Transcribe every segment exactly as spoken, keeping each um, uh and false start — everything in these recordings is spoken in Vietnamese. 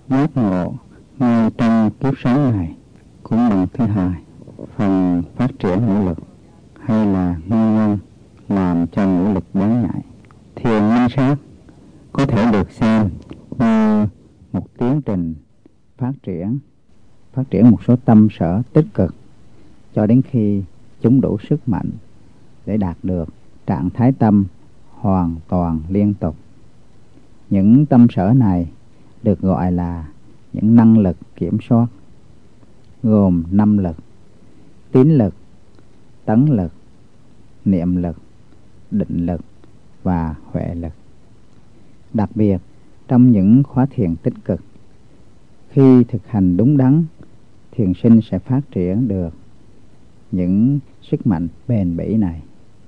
giác ngộ ngay trong kiếp sống này cũng bằng thứ hai, phần phát triển ngũ lực hay là nguyên nhân làm cho ngũ lực bén nhạy. Thiền minh sát có thể được xem như một tiến trình phát triển, phát triển một số tâm sở tích cực cho đến khi chúng đủ sức mạnh để đạt được trạng thái tâm hoàn toàn liên tục. Những tâm sở này được gọi là những năng lực kiểm soát, gồm năm lực: tín lực, tấn lực, niệm lực, định lực và huệ lực. Đặc biệt trong những khóa thiền tích cực, khi thực hành đúng đắn, thiền sinh sẽ phát triển được những sức mạnh bền bỉ này.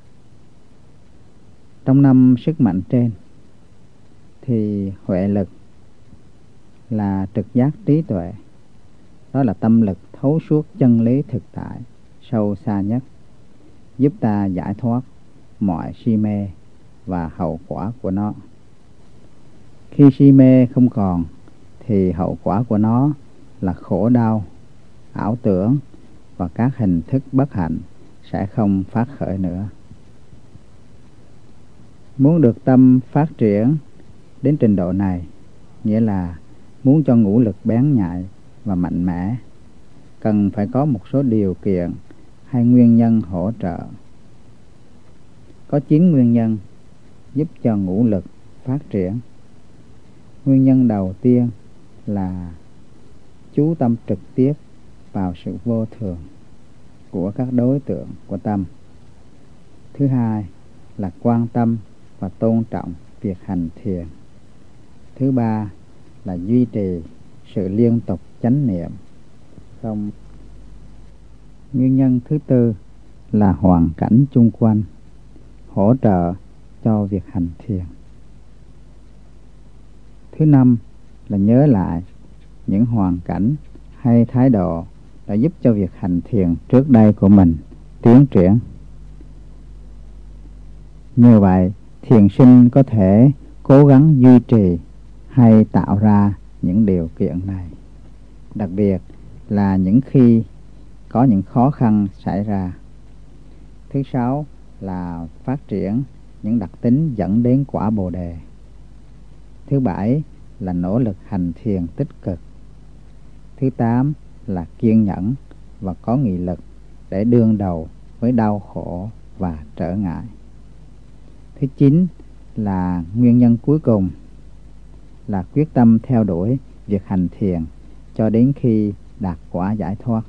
Trong năm sức mạnh trên thì huệ lực là trực giác trí tuệ, đó là tâm lực thấu suốt chân lý thực tại sâu xa nhất, giúp ta giải thoát mọi si mê và hậu quả của nó. Khi si mê không còn thì hậu quả của nó là khổ đau, ảo tưởng và các hình thức bất hạnh sẽ không phát khởi nữa. Muốn được tâm phát triển đến trình độ này, nghĩa là muốn cho ngũ lực bén nhạy và mạnh mẽ, cần phải có một số điều kiện hay nguyên nhân hỗ trợ. Có chín nguyên nhân giúp cho ngũ lực phát triển. Nguyên nhân đầu tiên là chú tâm trực tiếp vào sự vô thường của các đối tượng của tâm. Thứ hai là quan tâm và tôn trọng việc hành thiền. Thứ ba là duy trì sự liên tục chánh niệm. Không. Nguyên nhân thứ tư là hoàn cảnh chung quanh hỗ trợ cho việc hành thiền. Thứ năm là nhớ lại những hoàn cảnh hay thái độ đã giúp cho việc hành thiền trước đây của mình tiến triển. Như vậy, thiền sinh có thể cố gắng duy trì hay tạo ra những điều kiện này, đặc biệt là những khi có những khó khăn xảy ra. Thứ sáu là phát triển những đặc tính dẫn đến quả Bồ đề. Thứ bảy là nỗ lực hành thiền tích cực. Thứ tám là kiên nhẫn và có nghị lực để đương đầu với đau khổ và trở ngại. Thứ chín là nguyên nhân cuối cùng là quyết tâm theo đuổi việc hành thiền cho đến khi đạt quả giải thoát.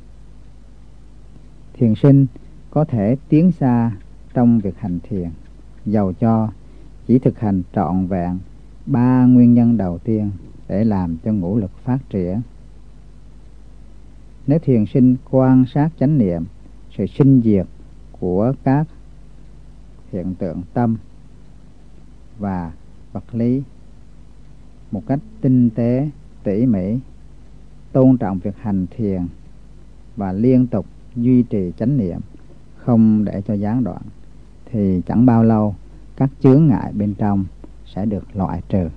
Thiền sinh có thể tiến xa trong việc hành thiền, dầu cho chỉ thực hành trọn vẹn ba nguyên nhân đầu tiên để làm cho ngũ lực phát triển. Nếu thiền sinh quan sát chánh niệm sự sinh diệt của các hiện tượng tâm và vật lý một cách tinh tế, tỉ mỉ, tôn trọng việc hành thiền và liên tục duy trì chánh niệm, không để cho gián đoạn, thì chẳng bao lâu các chướng ngại bên trong sẽ được loại trừ.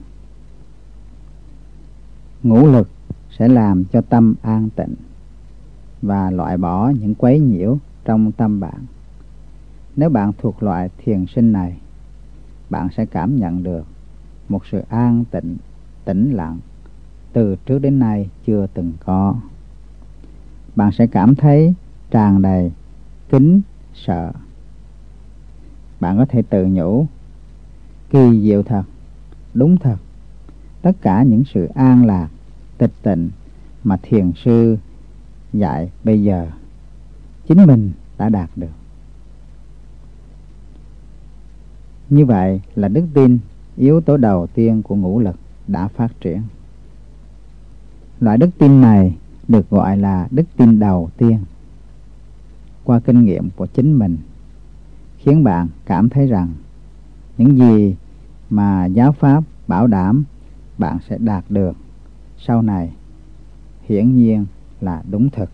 Ngũ lực sẽ làm cho tâm an tịnh và loại bỏ những quấy nhiễu trong tâm bạn. Nếu bạn thuộc loại thiền sinh này, bạn sẽ cảm nhận được một sự an tịnh, tĩnh lặng từ trước đến nay chưa từng có. Bạn sẽ cảm thấy tràn đầy kính sợ. Bạn có thể tự nhủ: kỳ diệu thật, đúng thật, tất cả những sự an lạc, tịch tịnh mà thiền sư dạy bây giờ, chính mình đã đạt được. Như vậy là đức tin, yếu tố đầu tiên của ngũ lực đã phát triển. Loại đức tin này được gọi là đức tin đầu tiên. Qua kinh nghiệm của chính mình, khiến bạn cảm thấy rằng những gì mà giáo pháp bảo đảm bạn sẽ đạt được sau này hiển nhiên là đúng thực.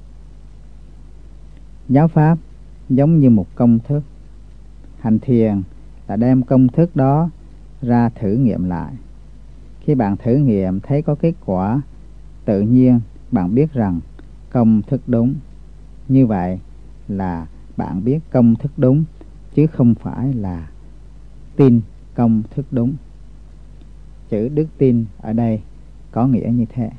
Giáo pháp giống như một công thức. Hành thiền là đem công thức đó ra thử nghiệm lại. Khi Khi bạn thử nghiệm thấy có kết quả, tự nhiên bạn biết rằng công thức đúng. Như vậy là bạn biết công thức đúng, chứ không phải là tin công thức đúng. Chữ đức tin ở đây có nghĩa như thế.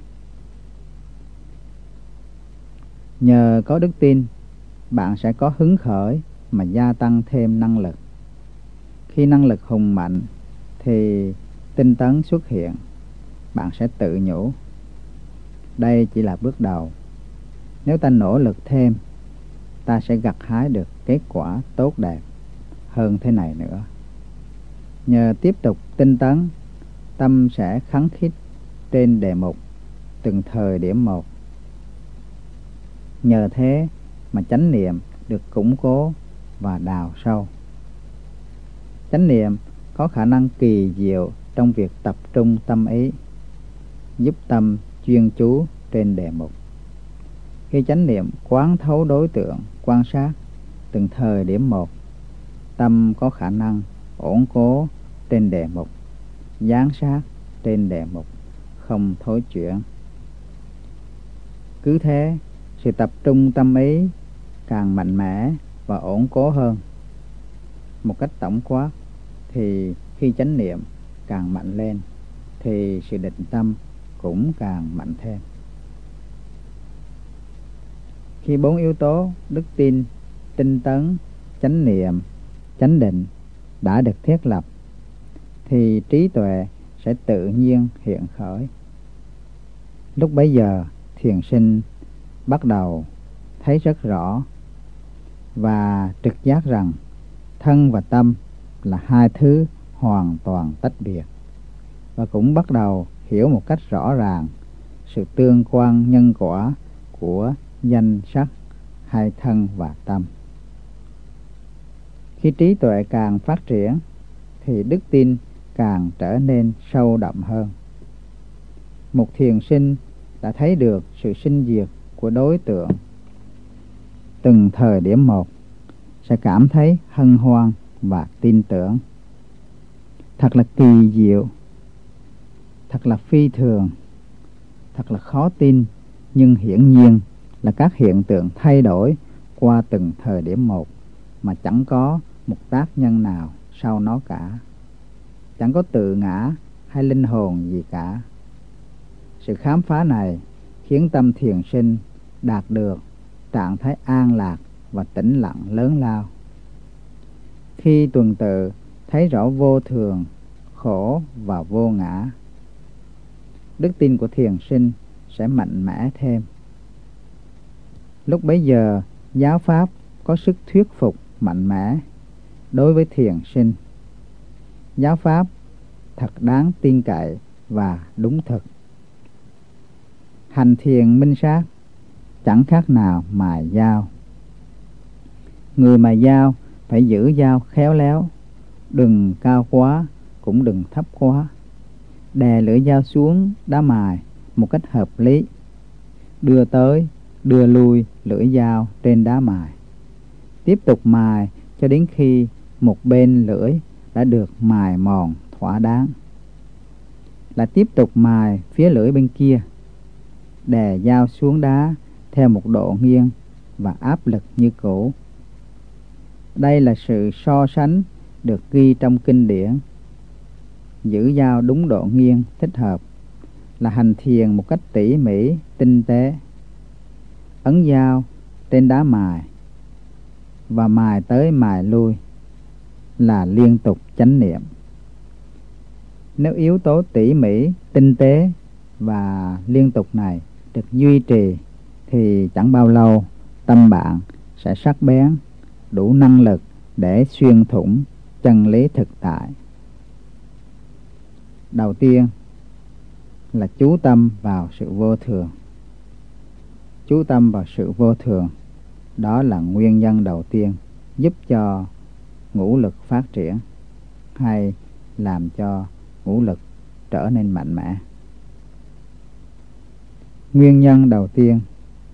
Nhờ có đức tin, bạn sẽ có hứng khởi mà gia tăng thêm năng lực. Khi năng lực hùng mạnh thì tinh tấn xuất hiện. Bạn sẽ tự nhủ, đây chỉ là bước đầu. Nếu ta nỗ lực thêm, ta sẽ gặt hái được kết quả tốt đẹp hơn thế này nữa. Nhờ tiếp tục tinh tấn, tâm sẽ khắng khít trên đề mục từng thời điểm một. Nhờ thế mà chánh niệm được củng cố và đào sâu. Chánh niệm có khả năng kỳ diệu trong việc tập trung tâm ý, giúp tâm chuyên chú trên đề mục. Khi chánh niệm quán thấu đối tượng, quan sát từng thời điểm một, tâm có khả năng ổn cố trên đề mục, giám sát trên đề mục, không thối chuyển. Cứ thế, sự tập trung tâm ý càng mạnh mẽ và ổn cố hơn. Một cách tổng quát thì khi chánh niệm càng mạnh lên thì sự định tâm cũng càng mạnh thêm. Khi bốn yếu tố đức tin, tinh tấn, chánh niệm, chánh định đã được thiết lập thì trí tuệ sẽ tự nhiên hiện khởi. Lúc bấy giờ thiền sinh bắt đầu thấy rất rõ và trực giác rằng thân và tâm là hai thứ hoàn toàn tách biệt, và cũng bắt đầu hiểu một cách rõ ràng sự tương quan nhân quả của danh sắc hai thân và tâm. Khi trí tuệ càng phát triển thì đức tin càng trở nên sâu đậm hơn. Một thiền sinh đã thấy được sự sinh diệt của đối tượng từng thời điểm một, sẽ cảm thấy hân hoan và tin tưởng. Thật là kỳ diệu, thật là phi thường, thật là khó tin, nhưng hiển nhiên là các hiện tượng thay đổi qua từng thời điểm một mà chẳng có một tác nhân nào sau nó cả. Chẳng có tự ngã hay linh hồn gì cả. Sự khám phá này khiến tâm thiền sinh đạt được trạng thái an lạc và tĩnh lặng lớn lao. Khi tuần tự thấy rõ vô thường, khổ và vô ngã, đức tin của thiền sinh sẽ mạnh mẽ thêm. Lúc bấy giờ, giáo pháp có sức thuyết phục mạnh mẽ đối với thiền sinh. Giáo pháp thật đáng tin cậy và đúng thực. Hành thiền minh sát chẳng khác nào mài dao. Người mài dao phải giữ dao khéo léo, đừng cao quá cũng đừng thấp quá. Đè lưỡi dao xuống đá mài một cách hợp lý, đưa tới đưa lui lưỡi dao trên đá mài. Tiếp tục mài cho đến khi một bên lưỡi đã được mài mòn thỏa đáng. Là tiếp tục mài phía lưỡi bên kia, đè dao xuống đá theo một độ nghiêng và áp lực như cũ. Đây là sự so sánh được ghi trong kinh điển. Giữ dao đúng độ nghiêng thích hợp là hành thiền một cách tỉ mỉ, tinh tế. Ấn dao trên đá mài và mài tới mài lui là liên tục chánh niệm. Nếu yếu tố tỉ mỉ, tinh tế và liên tục này được duy trì thì chẳng bao lâu tâm bạn sẽ sắc bén, đủ năng lực để xuyên thủng chân lý thực tại. Đầu tiên là chú tâm vào sự vô thường. Chú tâm vào sự vô thường, đó là nguyên nhân đầu tiên giúp cho ngũ lực phát triển hay làm cho ngũ lực trở nên mạnh mẽ. Nguyên nhân đầu tiên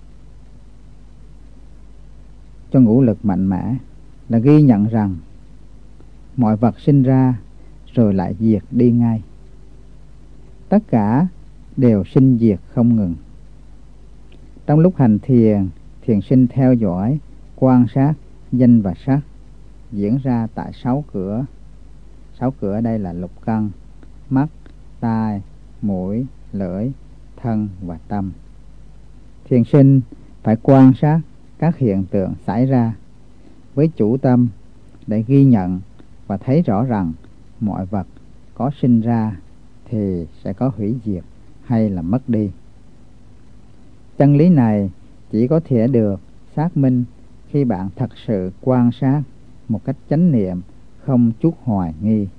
cho ngũ lực mạnh mẽ là ghi nhận rằng mọi vật sinh ra rồi lại diệt đi ngay. tất cả đều sinh diệt không ngừng. Trong lúc hành thiền, thiền sinh theo dõi, quan sát danh và sắc diễn ra tại sáu cửa. Sáu cửa ở đây là lục căn: mắt, tai, mũi, lưỡi, thân và tâm. Thiền sinh phải quan sát các hiện tượng xảy ra với chủ tâm để ghi nhận và thấy rõ rằng mọi vật có sinh ra thì sẽ có hủy diệt hay là mất đi. Chân lý này chỉ có thể được xác minh khi bạn thật sự quan sát một cách chánh niệm, không chút hoài nghi.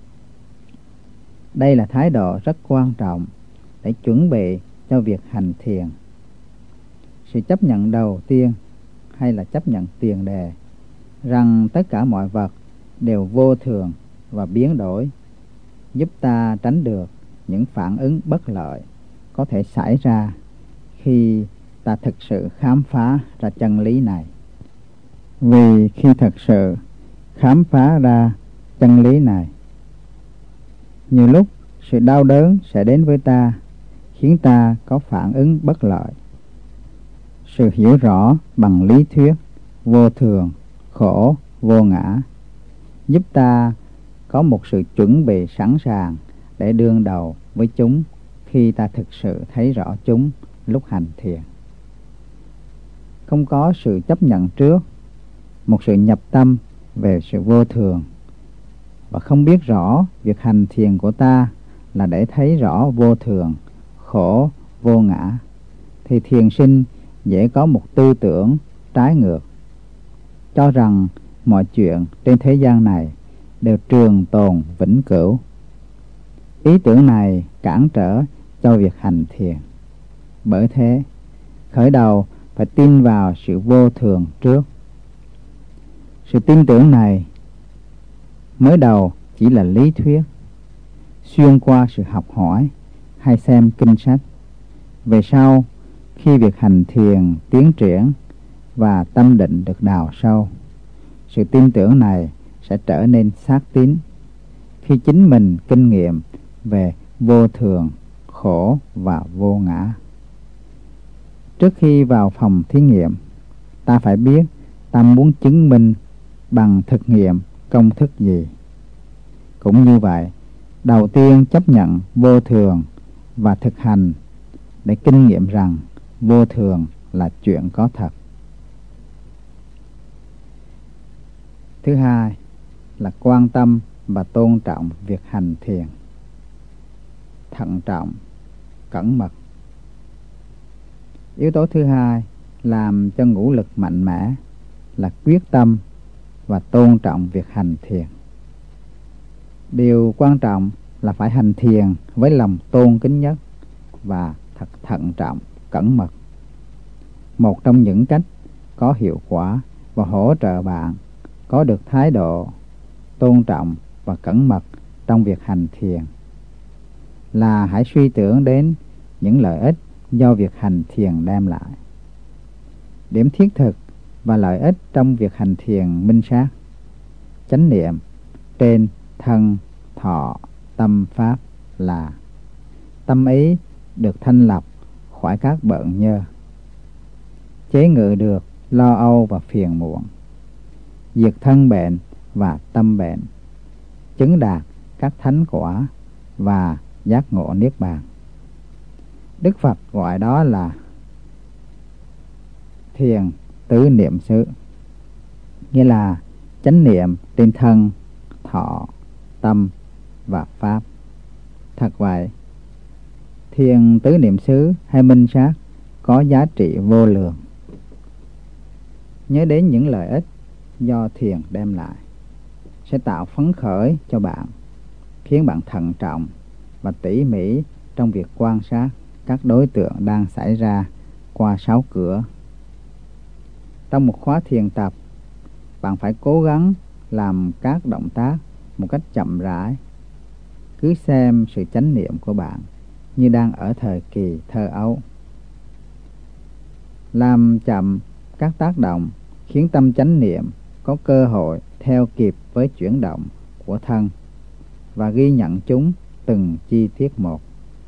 Đây là thái độ rất quan trọng để chuẩn bị cho việc hành thiền. Sự chấp nhận đầu tiên hay là chấp nhận tiền đề rằng tất cả mọi vật đều vô thường và biến đổi giúp ta tránh được những phản ứng bất lợi có thể xảy ra khi ta thực sự khám phá ra chân lý này. Vì khi thật sự khám phá ra chân lý này, nhiều lúc sự đau đớn sẽ đến với ta, khiến ta có phản ứng bất lợi. Sự hiểu rõ bằng lý thuyết vô thường, khổ, vô ngã giúp ta có một sự chuẩn bị sẵn sàng để đương đầu với chúng khi ta thực sự thấy rõ chúng lúc hành thiền. Không có sự chấp nhận trước, một sự nhập tâm về sự vô thường, và không biết rõ việc hành thiền của ta là để thấy rõ vô thường, khổ, vô ngã, thì thiền sinh dễ có một tư tưởng trái ngược, cho rằng mọi chuyện trên thế gian này đều trường tồn vĩnh cửu. Ý tưởng này cản trở cho việc hành thiền. Bởi thế, khởi đầu phải tin vào sự vô thường trước. Sự tin tưởng này mới đầu chỉ là lý thuyết, xuyên qua sự học hỏi hay xem kinh sách. Về sau, khi việc hành thiền tiến triển và tâm định được đào sâu, sự tin tưởng này sẽ trở nên xác tín khi chính mình kinh nghiệm về vô thường, khổ và vô ngã. Trước khi vào phòng thí nghiệm, ta phải biết ta muốn chứng minh bằng thực nghiệm công thức gì. Cũng như vậy, đầu tiên chấp nhận vô thường và thực hành để kinh nghiệm rằng vô thường là chuyện có thật. Thứ hai là quan tâm và tôn trọng việc hành thiền. Thận trọng, cẩn mật. Yếu tố thứ hai làm cho ngũ lực mạnh mẽ là quyết tâm và tôn trọng việc hành thiền. Điều quan trọng là phải hành thiền với lòng tôn kính nhất và thật thận trọng, cẩn mật. Một trong những cách có hiệu quả và hỗ trợ bạn có được thái độ tôn trọng và cẩn mật trong việc hành thiền là hãy suy tưởng đến những lợi ích do việc hành thiền đem lại. Điểm thiết thực và lợi ích trong việc hành thiền minh sát, chánh niệm trên thân, thọ, tâm, pháp là tâm ý được thanh lọc khỏi các bợn nhơ, chế ngự được lo âu và phiền muộn, diệt thân bệnh và tâm bệnh, chứng đạt các thánh quả và giác ngộ niết bàn. Đức Phật gọi đó là thiền tứ niệm xứ, nghĩa là chánh niệm trên thân, thọ, tâm và pháp. Thật vậy, thiền tứ niệm xứ hay minh sát có giá trị vô lượng. Nhớ đến những lợi ích do thiền đem lại sẽ tạo phấn khởi cho bạn, khiến bạn thận trọng và tỉ mỉ trong việc quan sát các đối tượng đang xảy ra qua sáu cửa. Trong một khóa thiền tập, bạn phải cố gắng làm các động tác một cách chậm rãi. Cứ xem sự chánh niệm của bạn như đang ở thời kỳ thơ ấu. Làm chậm các tác động khiến tâm chánh niệm có cơ hội theo kịp với chuyển động của thân và ghi nhận chúng từng chi tiết một.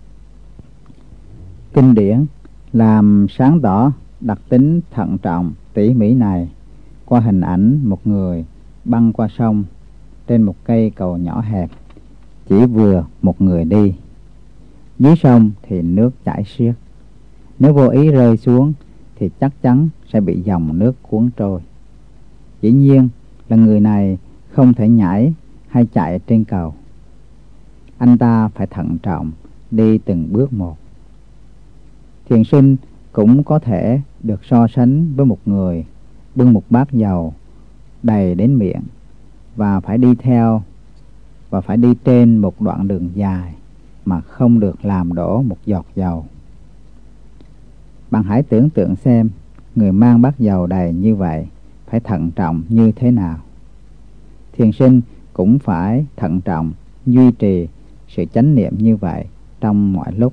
kinh điển làm sáng tỏ đặc tính thận trọng tỉ mỉ này qua hình ảnh một người băng qua sông trên một cây cầu nhỏ hẹp, chỉ vừa một người đi. Dưới sông thì nước chảy xiết, nếu vô ý rơi xuống thì chắc chắn sẽ bị dòng nước cuốn trôi. Dĩ nhiên là người này không thể nhảy hay chạy trên cầu. Anh ta phải thận trọng đi từng bước một. Thiền sinh cũng có thể được so sánh với một người bưng một bát dầu đầy đến miệng và phải đi theo và phải đi trên một đoạn đường dài mà không được làm đổ một giọt dầu. Bạn hãy tưởng tượng xem người mang bát dầu đầy như vậy phải thận trọng như thế nào. Thiền sinh cũng phải thận trọng duy trì sự chánh niệm như vậy trong mọi lúc.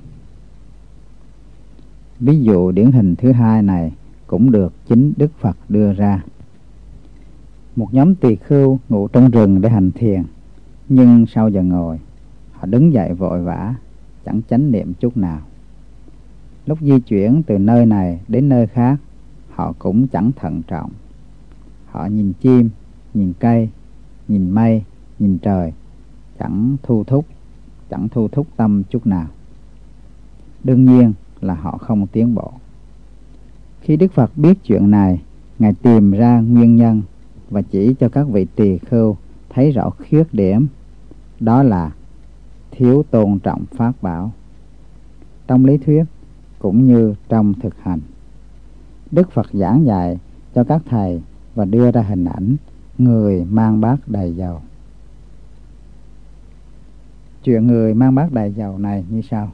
Ví dụ điển hình thứ hai này cũng được chính Đức Phật đưa ra. Một nhóm tỳ khưu ngủ trong rừng để hành thiền, nhưng sau giờ ngồi, họ đứng dậy vội vã, chẳng chánh niệm chút nào. Lúc di chuyển từ nơi này đến nơi khác, họ cũng chẳng thận trọng. Họ nhìn chim, nhìn cây, nhìn mây, nhìn trời, chẳng thu thúc, chẳng thu thúc tâm chút nào. Đương nhiên là họ không tiến bộ. Khi Đức Phật biết chuyện này, Ngài tìm ra nguyên nhân và chỉ cho các vị tỳ khưu thấy rõ khuyết điểm, đó là thiếu tôn trọng pháp bảo. Trong lý thuyết cũng như trong thực hành, Đức Phật giảng dạy cho các thầy và đưa ra hình ảnh người mang bát đầy dầu. Chuyện người mang bát đầy dầu này như sau.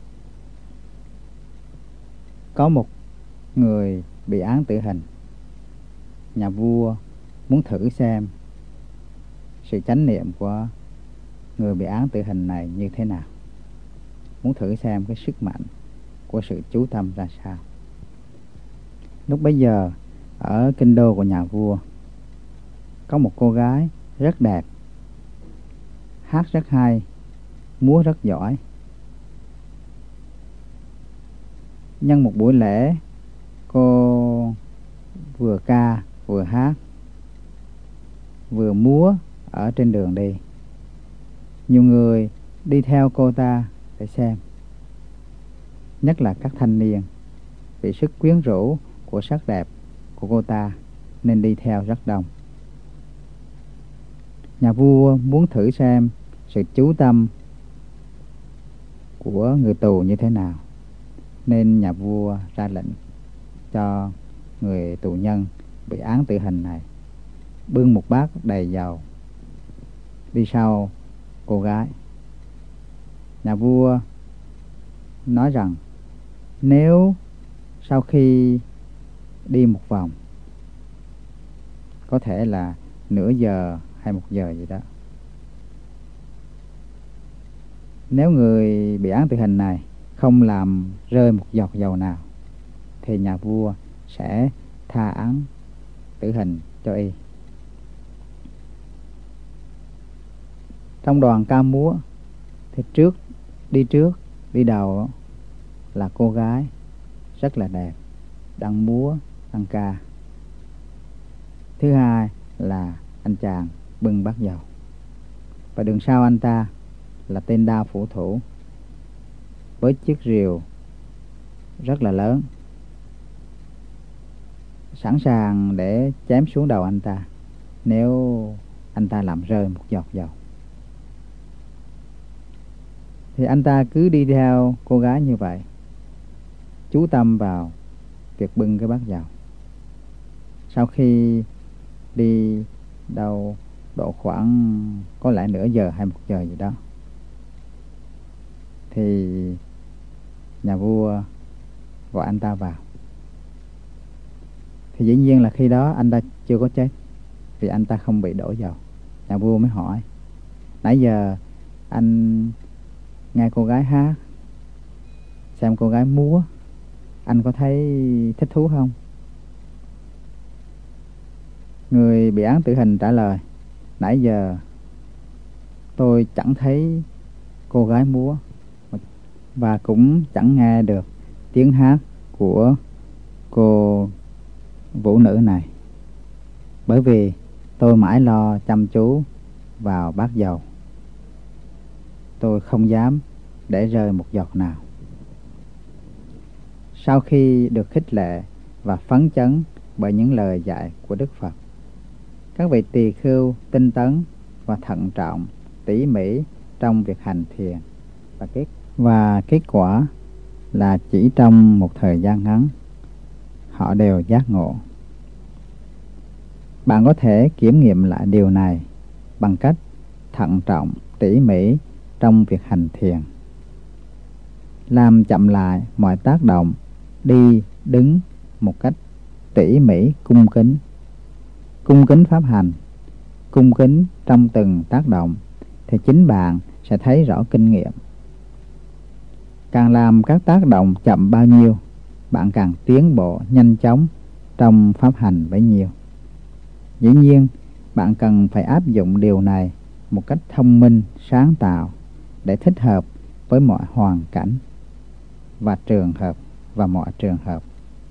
Có một người bị án tử hình. Nhà vua muốn thử xem sự chánh niệm của người bị án tử hình này như thế nào, muốn thử xem cái sức mạnh của sự chú tâm ra sao. Lúc bấy giờ ở kinh đô của nhà vua có một cô gái rất đẹp, hát rất hay, múa rất giỏi. Nhân một buổi lễ, cô vừa ca vừa hát vừa múa ở trên đường đi. Nhiều người đi theo cô ta để xem, nhất là các thanh niên, vì sức quyến rũ của sắc đẹp của cô ta nên đi theo rất đông. Nhà vua muốn thử xem sự chú tâm của người tù như thế nào, nên nhà vua ra lệnh cho người tù nhân bị án tử hình này bưng một bát đầy dầu đi sau cô gái. Nhà vua nói rằng nếu sau khi đi một vòng, có thể là nửa giờ hay một giờ gì đó, nếu người bị án tử hình này không làm rơi một giọt dầu nào, thì nhà vua sẽ tha án tử hình cho y. Trong đoàn ca múa thì trước đi trước đi đầu là cô gái rất là đẹp, đang múa đang ca. Thứ hai là anh chàng bưng bát dầu, và đường sau anh ta là tên đao phủ thủ với chiếc rìu rất là lớn, sẵn sàng để chém xuống đầu anh ta nếu anh ta làm rơi một giọt dầu. Thì anh ta cứ đi theo cô gái như vậy, chú tâm vào việc bưng cái bát dầu. Sau khi đi đâu độ khoảng có lẽ nửa giờ hay một giờ gì đó, thì nhà vua gọi anh ta vào. Thì dĩ nhiên là khi đó anh ta chưa có chết, vì anh ta không bị đổ dầu. Nhà vua mới hỏi: nãy giờ anh nghe cô gái hát, xem cô gái múa, anh có thấy thích thú không? Người bị án tử hình trả lời: nãy giờ tôi chẳng thấy cô gái múa, và cũng chẳng nghe được tiếng hát của cô vũ nữ này, bởi vì tôi mãi lo chăm chú vào bát dầu. Tôi không dám để rơi một giọt nào. Sau khi được khích lệ và phấn chấn bởi những lời dạy của Đức Phật, các vị tỳ khưu tinh tấn và thận trọng, tỉ mỉ trong việc hành thiền, và kết và kết quả là chỉ trong một thời gian ngắn, họ đều giác ngộ. Bạn có thể kiểm nghiệm lại điều này bằng cách thận trọng, tỉ mỉ trong việc hành thiền. Làm chậm lại mọi tác động, đi, đứng một cách tỉ mỉ, cung kính. Cung kính pháp hành, cung kính trong từng tác động, thì chính bạn sẽ thấy rõ kinh nghiệm. Càng làm các tác động chậm bao nhiêu, bạn càng tiến bộ nhanh chóng trong pháp hành bấy nhiêu. Dĩ nhiên, bạn cần phải áp dụng điều này một cách thông minh, sáng tạo để thích hợp với mọi hoàn cảnh và trường hợp và mọi trường hợp.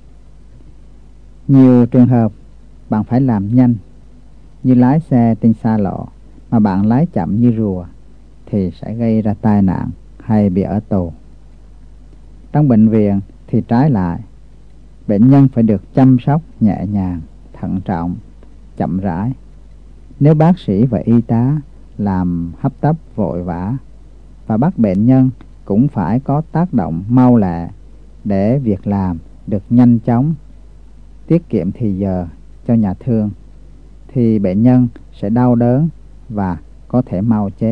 Nhiều trường hợp bạn phải làm nhanh, như lái xe trên xa lộ, mà bạn lái chậm như rùa thì sẽ gây ra tai nạn hay bị ở tù. Trong bệnh viện thì trái lại, bệnh nhân phải được chăm sóc nhẹ nhàng, thận trọng, chậm rãi. Nếu bác sĩ và y tá làm hấp tấp vội vã, và bắt bệnh nhân cũng phải có tác động mau lẹ để việc làm được nhanh chóng, tiết kiệm thì giờ cho nhà thương, thì bệnh nhân sẽ đau đớn và có thể mau chết.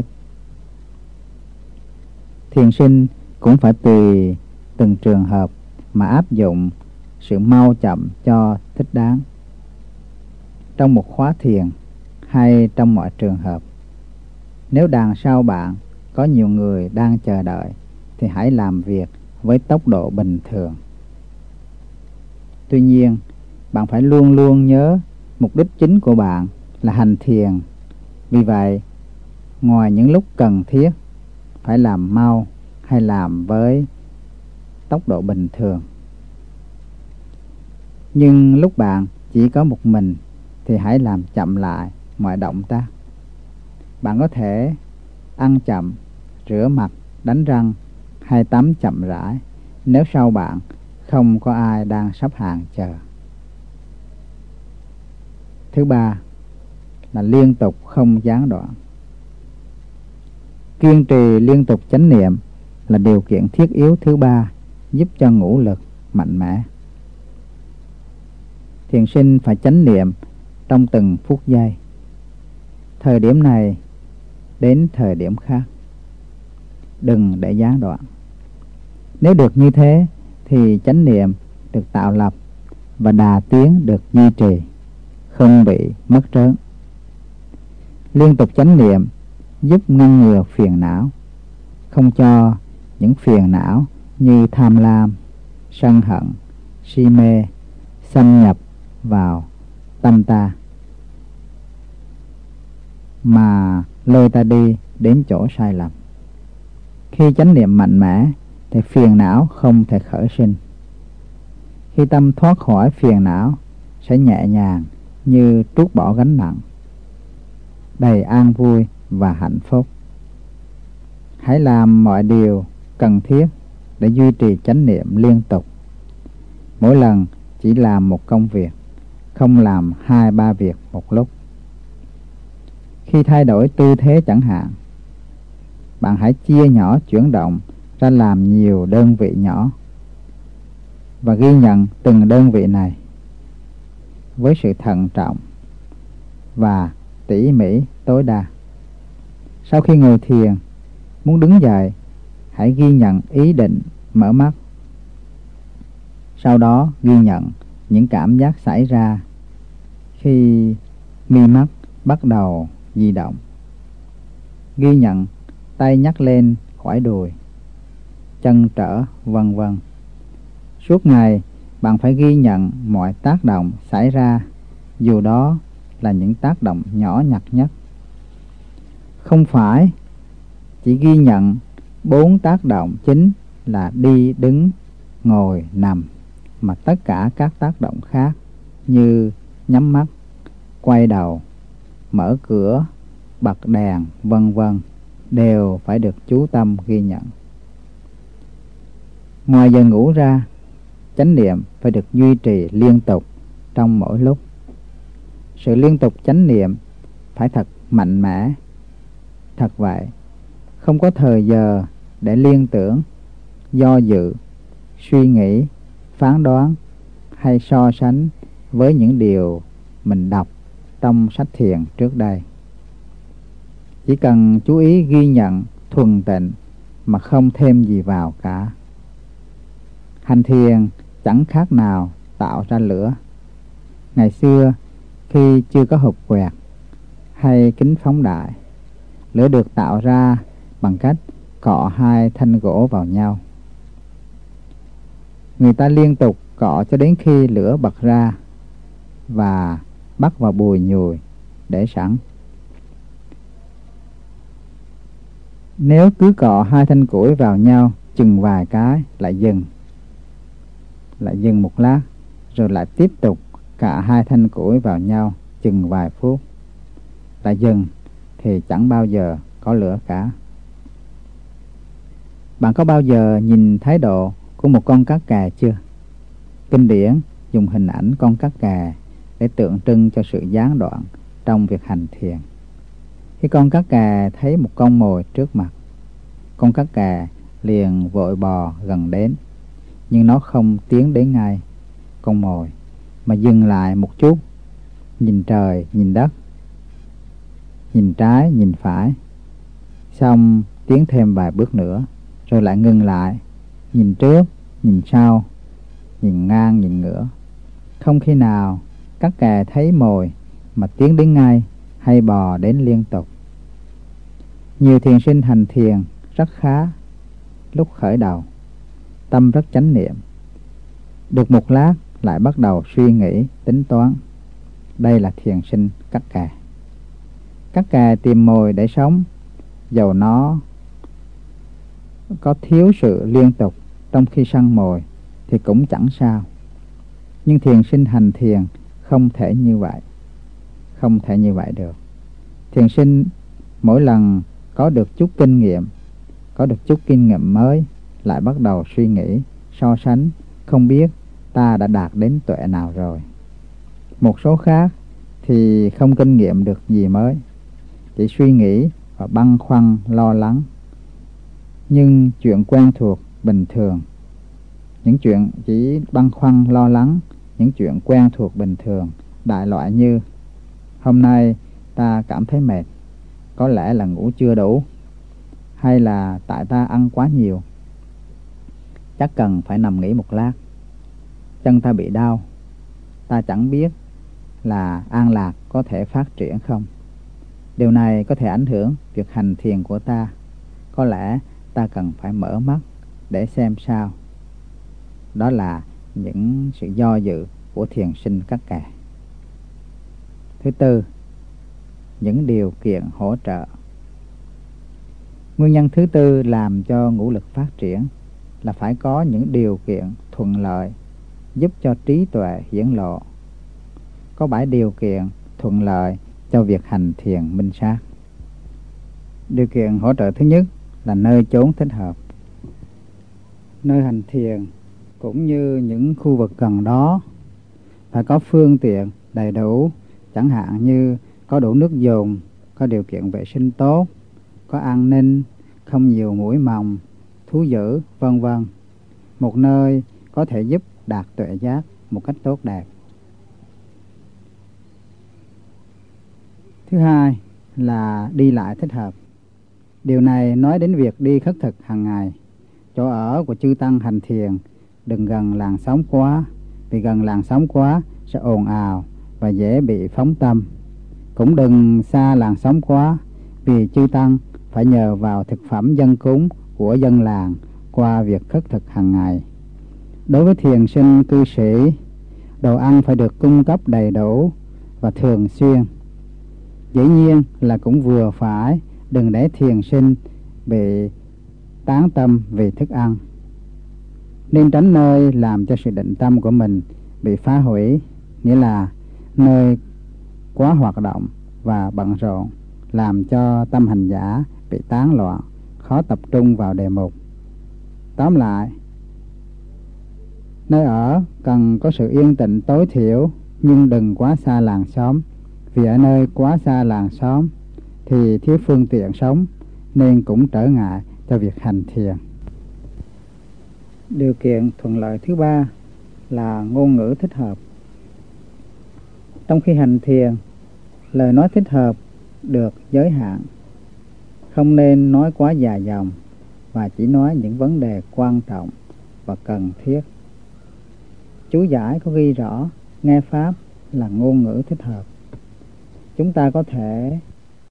Thiền sinh cũng phải tùy từng trường hợp mà áp dụng sự mau chậm cho thích đáng. Trong một khóa thiền hay trong mọi trường hợp, nếu đằng sau bạn có nhiều người đang chờ đợi, thì hãy làm việc với tốc độ bình thường. Tuy nhiên, bạn phải luôn luôn nhớ mục đích chính của bạn là hành thiền. Vì vậy, ngoài những lúc cần thiết phải làm mau hay làm với tốc độ bình thường, nhưng lúc bạn chỉ có một mình thì hãy làm chậm lại mọi động tác. Bạn có thể ăn chậm, rửa mặt, đánh răng hay tắm chậm rãi nếu sau bạn không có ai đang sắp hàng chờ. Thứ ba là liên tục không gián đoạn. Kiên trì liên tục chánh niệm là điều kiện thiết yếu thứ ba giúp cho ngũ lực mạnh mẽ. Thiền sinh phải chánh niệm trong từng phút giây, thời điểm này đến thời điểm khác, đừng để gián đoạn. Nếu được như thế thì chánh niệm được tạo lập và đà tiến được duy trì, không bị mất trớn. Liên tục chánh niệm giúp ngăn ngừa phiền não, không cho những phiền não như tham lam, sân hận, si mê xâm nhập vào tâm ta, mà lôi ta đi đến chỗ sai lầm. Khi chánh niệm mạnh mẽ thì phiền não không thể khởi sinh. Khi tâm thoát khỏi phiền não sẽ nhẹ nhàng như trút bỏ gánh nặng, đầy an vui và hạnh phúc. Hãy làm mọi điều cần thiết để duy trì chánh niệm liên tục. Mỗi lần chỉ làm một công việc, không làm hai ba việc một lúc. Khi thay đổi tư thế chẳng hạn, bạn hãy chia nhỏ chuyển động ra làm nhiều đơn vị nhỏ và ghi nhận từng đơn vị này với sự thận trọng và tỉ mỉ tối đa. Sau khi ngồi thiền, muốn đứng dậy, hãy ghi nhận ý định mở mắt. Sau đó ghi nhận những cảm giác xảy ra khi mi mắt bắt đầu di động. Ghi nhận tay nhắc lên khỏi đùi, chân trở, vân vân. Suốt ngày bạn phải ghi nhận mọi tác động xảy ra, dù đó là những tác động nhỏ nhặt nhất. Không phải chỉ ghi nhận bốn tác động chính là đi, đứng, ngồi, nằm, mà tất cả các tác động khác như nhắm mắt, quay đầu, mở cửa, bật đèn, vân vân đều phải được chú tâm ghi nhận. Ngoài giờ ngủ ra, chánh niệm phải được duy trì liên tục trong mỗi lúc. Sự liên tục chánh niệm phải thật mạnh mẽ. Thật vậy, không có thời giờ để liên tưởng, do dự, suy nghĩ, phán đoán hay so sánh với những điều mình đọc trong sách thiền trước đây. Chỉ cần chú ý ghi nhận thuần tịnh mà không thêm gì vào cả. Hành thiền chẳng khác nào tạo ra lửa. Ngày xưa, khi chưa có hộp quẹt hay kính phóng đại, lửa được tạo ra bằng cách cọ hai thanh gỗ vào nhau. Người ta liên tục cọ cho đến khi lửa bật ra và bắt vào bùi nhùi để sẵn. Nếu cứ cọ hai thanh củi vào nhau chừng vài cái lại dừng, lại dừng một lát, rồi lại tiếp tục cạ hai thanh củi vào nhau chừng vài phút, lại dừng, thì chẳng bao giờ có lửa cả. Bạn có bao giờ nhìn thái độ của một con cá kè chưa? Kinh điển dùng hình ảnh con cá kè để tượng trưng cho sự gián đoạn trong việc hành thiền. Khi con cá kè thấy một con mồi trước mặt, con cá kè liền vội bò gần đến, nhưng nó không tiến đến ngay con mồi, mà dừng lại một chút, nhìn trời, nhìn đất, nhìn trái, nhìn phải, xong tiến thêm vài bước nữa, rồi lại ngừng lại, nhìn trước, nhìn sau, nhìn ngang, nhìn ngửa. Không khi nào cá kè thấy mồi mà tiến đến ngay hay bò đến liên tục. Nhiều thiền sinh hành thiền rất khá. Lúc khởi đầu, tâm rất chánh niệm. Được một lát lại bắt đầu suy nghĩ, tính toán. Đây là thiền sinh cá kè. Cá kè tìm mồi để sống, dầu nó có thiếu sự liên tục trong khi săn mồi thì cũng chẳng sao. Nhưng thiền sinh hành thiền không thể như vậy. Không thể như vậy được. Thiền sinh mỗi lần có được chút kinh nghiệm, có được chút kinh nghiệm mới, lại bắt đầu suy nghĩ, so sánh, không biết ta đã đạt đến tuệ nào rồi. Một số khác thì không kinh nghiệm được gì mới, chỉ suy nghĩ và băn khoăn lo lắng. Nhưng chuyện quen thuộc bình thường, những chuyện chỉ băn khoăn lo lắng, những chuyện quen thuộc bình thường, đại loại như hôm nay ta cảm thấy mệt, có lẽ là ngủ chưa đủ, hay là tại ta ăn quá nhiều, chắc cần phải nằm nghỉ một lát. Chân ta bị đau, ta chẳng biết là an lạc có thể phát triển không. Điều này có thể ảnh hưởng việc hành thiền của ta. Có lẽ ta cần phải mở mắt để xem sao. Đó là những sự do dự của thiền sinh cá kè. Thứ tư, những điều kiện hỗ trợ. Nguyên nhân thứ tư làm cho ngũ lực phát triển là phải có những điều kiện thuận lợi giúp cho trí tuệ hiển lộ. Có bảy điều kiện thuận lợi cho việc hành thiền minh sát. Điều kiện hỗ trợ thứ nhất là nơi chốn thích hợp. Nơi hành thiền cũng như những khu vực gần đó phải có phương tiện đầy đủ, chẳng hạn như có đủ nước dùng, có điều kiện vệ sinh tốt, có an ninh, không nhiều muỗi mòng, thú dữ, vân vân. Một nơi có thể giúp đạt tuệ giác một cách tốt đẹp. Thứ hai là đi lại thích hợp. Điều này nói đến việc đi khất thực hàng ngày. Chỗ ở của chư tăng hành thiền đừng gần làng xóm quá, vì gần làng xóm quá sẽ ồn ào và dễ bị phóng tâm. Cũng đừng xa làng xóm quá, vì chư tăng phải nhờ vào thực phẩm dân cúng của dân làng qua việc khất thực hàng ngày. Đối với thiền sinh cư sĩ, đồ ăn phải được cung cấp đầy đủ và thường xuyên. Dĩ nhiên là cũng vừa phải, đừng để thiền sinh bị tán tâm vì thức ăn. Nên tránh nơi làm cho sự định tâm của mình bị phá hủy, nghĩa là nơi quá hoạt động và bận rộn, làm cho tâm hành giả bị tán loạn, khó tập trung vào đề mục. Tóm lại, nơi ở cần có sự yên tĩnh tối thiểu, nhưng đừng quá xa làng xóm, vì ở nơi quá xa làng xóm thì thiếu phương tiện sống, nên cũng trở ngại cho việc hành thiền. Điều kiện thuận lợi thứ ba là ngôn ngữ thích hợp. Trong khi hành thiền, lời nói thích hợp được giới hạn, không nên nói quá dài dòng và chỉ nói những vấn đề quan trọng và cần thiết. Chú giải có ghi rõ nghe pháp là ngôn ngữ thích hợp. Chúng ta có thể